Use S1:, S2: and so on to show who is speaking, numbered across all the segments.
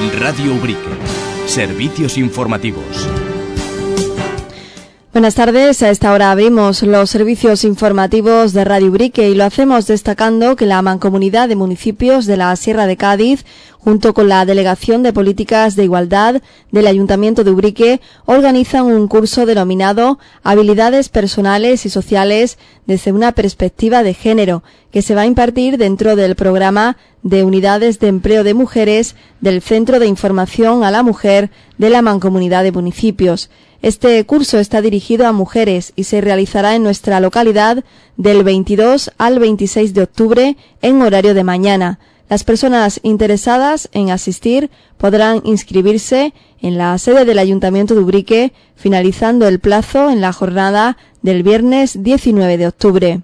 S1: Radio Ubrique. Servicios informativos.
S2: Buenas tardes, a esta hora abrimos los servicios informativos de Radio Ubrique y lo hacemos destacando que la Mancomunidad de Municipios de la Sierra de Cádiz, junto con la Delegación de Políticas de Igualdad del Ayuntamiento de Ubrique, organizan un curso denominado Habilidades Personales y Sociales desde una perspectiva de género, que se va a impartir dentro del programa de Unidades de Empleo de Mujeres del Centro de Información a la Mujer de la Mancomunidad de Municipios. Este curso está dirigido a mujeres y se realizará en nuestra localidad del 22 al 26 de octubre en horario de mañana. Las personas interesadas en asistir podrán inscribirse en la sede del Ayuntamiento de Ubrique, finalizando el plazo en la jornada del viernes 19 de octubre.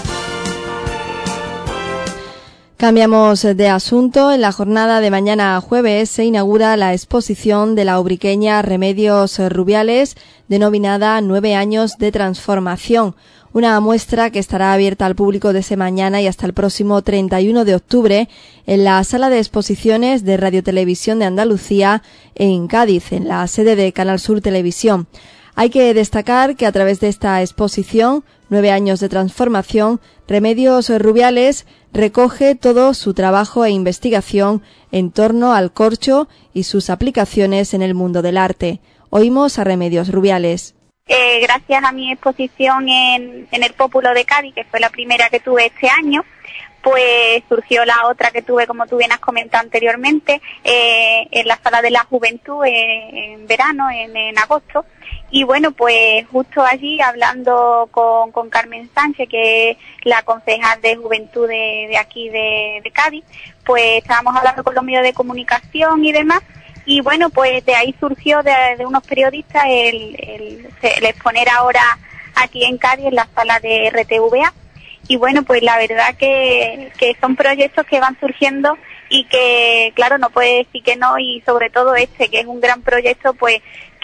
S2: Cambiamos de asunto. En la jornada de mañana jueves se inaugura la exposición de la ubriqueña Remedios Rubiales, denominada 9 años de transformación. Una muestra que estará abierta al público desde mañana y hasta el próximo 31 de octubre en la Sala de Exposiciones de Radio Televisión de Andalucía en Cádiz, en la sede de Canal Sur Televisión. Hay que destacar que a través de esta exposición, 9 años de transformación, Remedios Rubiales recoge todo su trabajo e investigación en torno al corcho y sus aplicaciones en el mundo del arte. Oímos a Remedios Rubiales.
S3: Gracias a mi exposición en el Pópulo de Cádiz, que fue la primera que tuve este año, pues surgió la otra que tuve, como tú bien has comentado anteriormente, en la Sala de la Juventud en verano, en agosto. Y bueno, pues justo allí, hablando con Carmen Sánchez, que es la concejal de Juventud de aquí de Cádiz, pues estábamos hablando con los medios de comunicación y demás. Y bueno, pues de ahí surgió de unos periodistas el exponer ahora aquí en Cádiz, en la sala de RTVA. Y bueno, pues la verdad que son proyectos que van surgiendo y que, claro, no puede decir que no, y sobre todo este, que es un gran proyecto, pues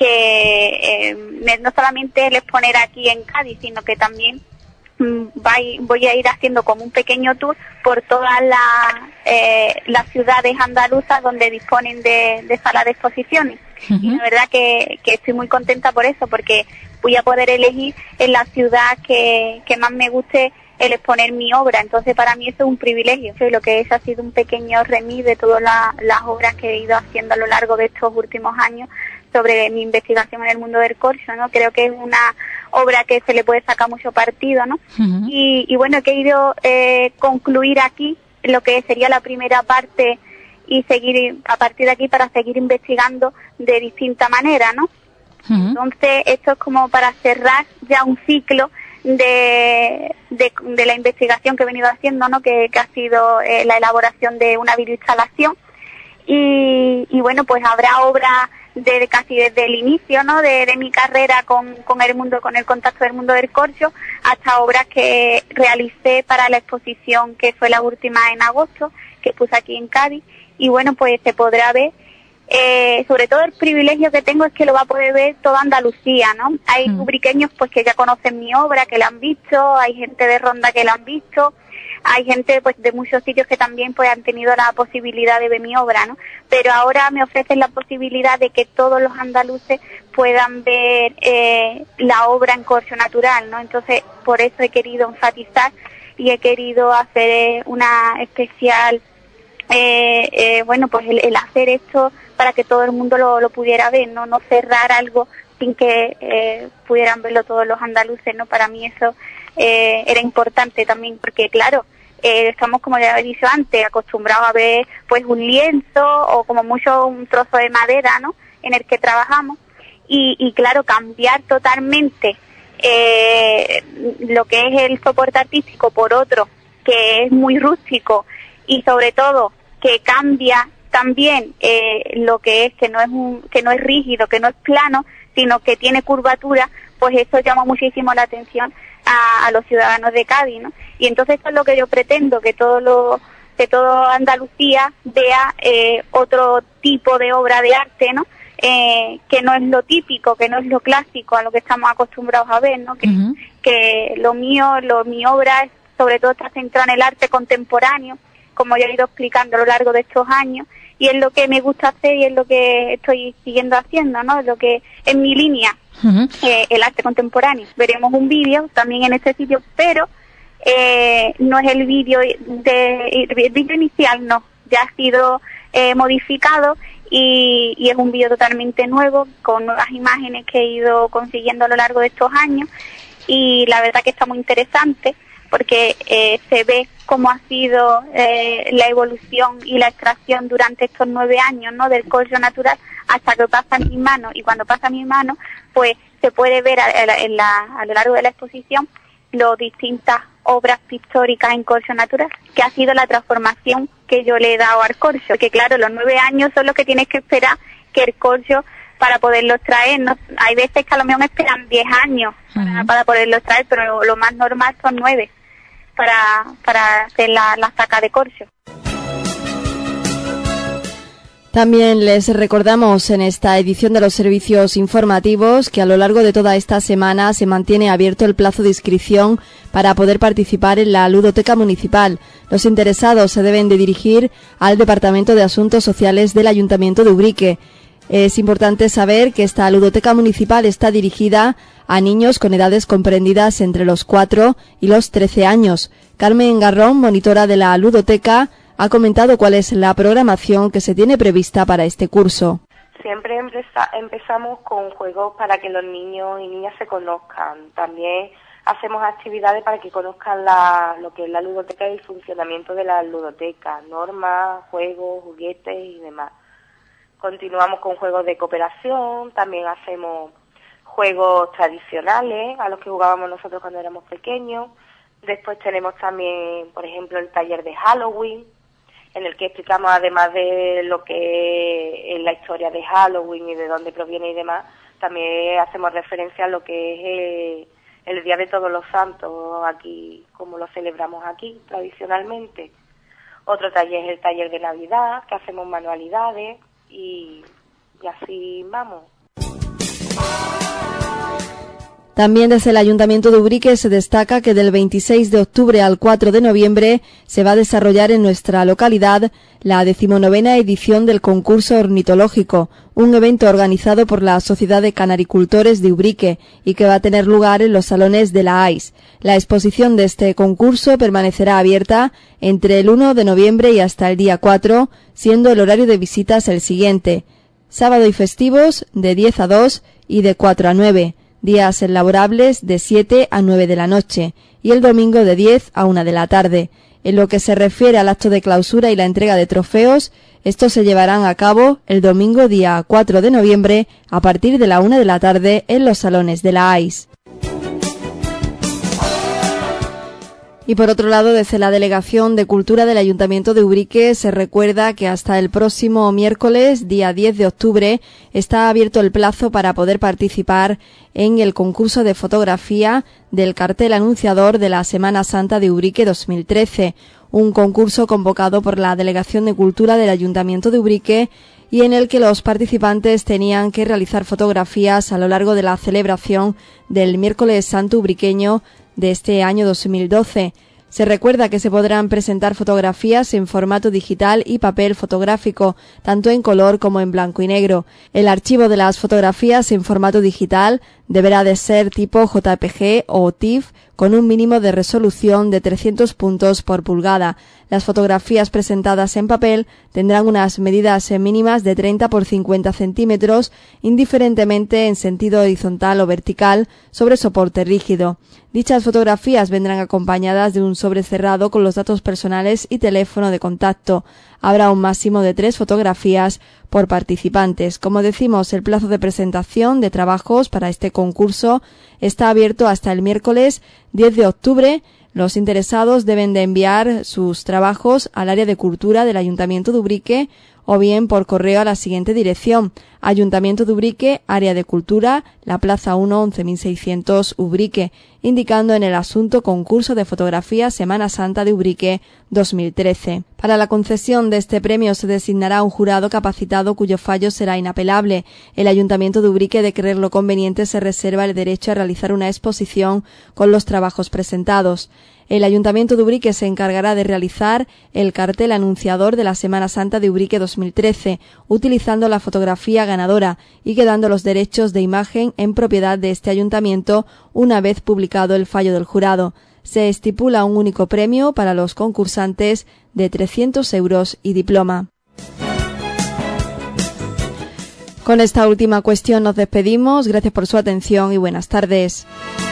S3: que no solamente el exponer aquí en Cádiz, sino que también voy a ir haciendo como un pequeño tour por todas las ciudades andaluzas donde disponen de salas de exposiciones. Uh-huh. Y la verdad que estoy muy contenta por eso, porque voy a poder elegir en la ciudad que más me guste el exponer mi obra. Entonces para mí eso es un privilegio. Lo que es ha sido un pequeño remis de todas las obras que he ido haciendo a lo largo de estos últimos años sobre mi investigación en el mundo del corcho, ¿no? Creo que es una obra que se le puede sacar mucho partido, ¿no? Uh-huh. Y bueno, he querido concluir aquí lo que sería la primera parte y seguir a partir de aquí para seguir investigando de distinta manera, ¿no? Uh-huh. Entonces esto es como para cerrar ya un ciclo de la investigación que he venido haciendo, ¿no? Que ha sido la elaboración de una videoinstalación y bueno, pues habrá obras casi desde el inicio, ¿no? de mi carrera con el contacto del mundo del corcho, hasta obras que realicé para la exposición que fue la última en agosto, que puse aquí en Cádiz. Y bueno, pues se podrá ver. Sobre todo el privilegio que tengo es que lo va a poder ver toda Andalucía, ¿no? Hay ubriqueños pues que ya conocen mi obra, que la han visto, hay gente de Ronda que la han visto, hay gente pues de muchos sitios que también pues han tenido la posibilidad de ver mi obra, ¿no? Pero ahora me ofrecen la posibilidad de que todos los andaluces puedan ver la obra en corcho natural, ¿no? Entonces por eso he querido enfatizar y he querido hacer una especial bueno, pues el hacer esto para que todo el mundo lo pudiera ver, no cerrar algo sin que pudieran verlo todos los andaluces, ¿no? Para mí eso era importante también, porque claro, estamos, como ya he dicho antes, acostumbrados a ver pues un lienzo o como mucho un trozo de madera, ¿no? En el que trabajamos y claro, cambiar totalmente lo que es el soporte artístico por otro que es muy rústico y sobre todo que cambia también lo que es que no es rígido, que no es plano, sino que tiene curvatura, pues eso llama muchísimo la atención a los ciudadanos de Cádiz, ¿no? Y entonces eso es lo que yo pretendo, que todo Andalucía vea otro tipo de obra de arte, ¿no? Que no es lo típico, que no es lo clásico a lo que estamos acostumbrados a ver, ¿no? Que mi obra sobre todo está centrada en el arte contemporáneo, como yo he ido explicando a lo largo de estos años, y es lo que me gusta hacer y es lo que estoy siguiendo haciendo, ¿no? Es lo que es mi línea, el arte contemporáneo. Veremos un vídeo también en este sitio, pero no es el vídeo inicial, no, ya ha sido modificado y es un vídeo totalmente nuevo, con nuevas imágenes que he ido consiguiendo a lo largo de estos años, y la verdad que está muy interesante porque se ve cómo ha sido la evolución y la extracción durante estos 9 años, ¿no?, del corcho natural hasta que pasa en mis manos, y cuando pasa en mis manos pues se puede ver a lo largo de la exposición las distintas obras pictóricas en corcho natural, que ha sido la transformación que yo le he dado al corcho, que claro, los 9 años son los que tienes que esperar que el corcho para poderlos traer, ¿no? Hay veces que a lo mejor me esperan 10 años para poderlos traer, pero lo más normal son 9 para hacer la saca de corcho.
S2: También les recordamos en esta edición de los servicios informativos que a lo largo de toda esta semana se mantiene abierto el plazo de inscripción para poder participar en la ludoteca municipal. Los interesados se deben de dirigir al Departamento de Asuntos Sociales del Ayuntamiento de Ubrique. Es importante saber que esta ludoteca municipal está dirigida a niños con edades comprendidas entre los 4 y los 13 años. Carmen Garrón, monitora de la ludoteca, ha comentado cuál es la programación que se tiene prevista para este curso.
S4: Siempre empezamos con juegos para que los niños y niñas se conozcan. También hacemos actividades para que conozcan lo que es la ludoteca y el funcionamiento de la ludoteca, normas, juegos, juguetes y demás. Continuamos con juegos de cooperación, también hacemos juegos tradicionales a los que jugábamos nosotros cuando éramos pequeños. Después tenemos también, por ejemplo, el taller de Halloween, en el que explicamos, además de lo que es la historia de Halloween y de dónde proviene y demás, también hacemos referencia a lo que es el Día de Todos los Santos, aquí, como lo celebramos aquí tradicionalmente. Otro taller es el taller de Navidad, que hacemos manualidades y así vamos.
S2: También desde el Ayuntamiento de Ubrique se destaca que del 26 de octubre al 4 de noviembre se va a desarrollar en nuestra localidad la 19ª edición del concurso ornitológico, un evento organizado por la Sociedad de Canaricultores de Ubrique y que va a tener lugar en los salones de la AIS. La exposición de este concurso permanecerá abierta entre el 1 de noviembre y hasta el día 4, siendo el horario de visitas el siguiente: sábado y festivos de 10 a 2 y de 4 a 9. Días laborables de 7 a 9 de la noche y el domingo de 10 a 1 de la tarde. En lo que se refiere al acto de clausura y la entrega de trofeos, estos se llevarán a cabo el domingo día 4 de noviembre a partir de la 1 de la tarde en los salones de la AIS. Y por otro lado, desde la Delegación de Cultura del Ayuntamiento de Ubrique se recuerda que hasta el próximo miércoles, día 10 de octubre, está abierto el plazo para poder participar en el concurso de fotografía del cartel anunciador de la Semana Santa de Ubrique 2013, un concurso convocado por la Delegación de Cultura del Ayuntamiento de Ubrique y en el que los participantes tenían que realizar fotografías a lo largo de la celebración del Miércoles Santo Ubriqueño de este año 2012. Se recuerda que se podrán presentar fotografías en formato digital y papel fotográfico, tanto en color como en blanco y negro. El archivo de las fotografías en formato digital deberá de ser tipo JPG o TIFF con un mínimo de resolución de 300 puntos por pulgada. Las fotografías presentadas en papel tendrán unas medidas mínimas de 30 por 50 centímetros, indiferentemente en sentido horizontal o vertical, sobre soporte rígido. Dichas fotografías vendrán acompañadas de un sobre cerrado con los datos personales y teléfono de contacto. Habrá un máximo de 3 fotografías por participantes. Como decimos, el plazo de presentación de trabajos para este concurso está abierto hasta el miércoles 10 de octubre. Los interesados deben de enviar sus trabajos al área de cultura del Ayuntamiento de Ubrique o bien por correo a la siguiente dirección: Ayuntamiento de Ubrique, Área de Cultura, la Plaza 1, 11.600 Ubrique, indicando en el asunto Concurso de Fotografía Semana Santa de Ubrique 2013. Para la concesión de este premio se designará un jurado capacitado cuyo fallo será inapelable. El Ayuntamiento de Ubrique, de creerlo conveniente, se reserva el derecho a realizar una exposición con los trabajos presentados. El Ayuntamiento de Ubrique se encargará de realizar el cartel anunciador de la Semana Santa de Ubrique 2013, utilizando la fotografía ganadora y quedando los derechos de imagen en propiedad de este ayuntamiento una vez publicado el fallo del jurado. Se estipula un único premio para los concursantes de 300 euros y diploma. Con esta última cuestión nos despedimos. Gracias por su atención y buenas tardes.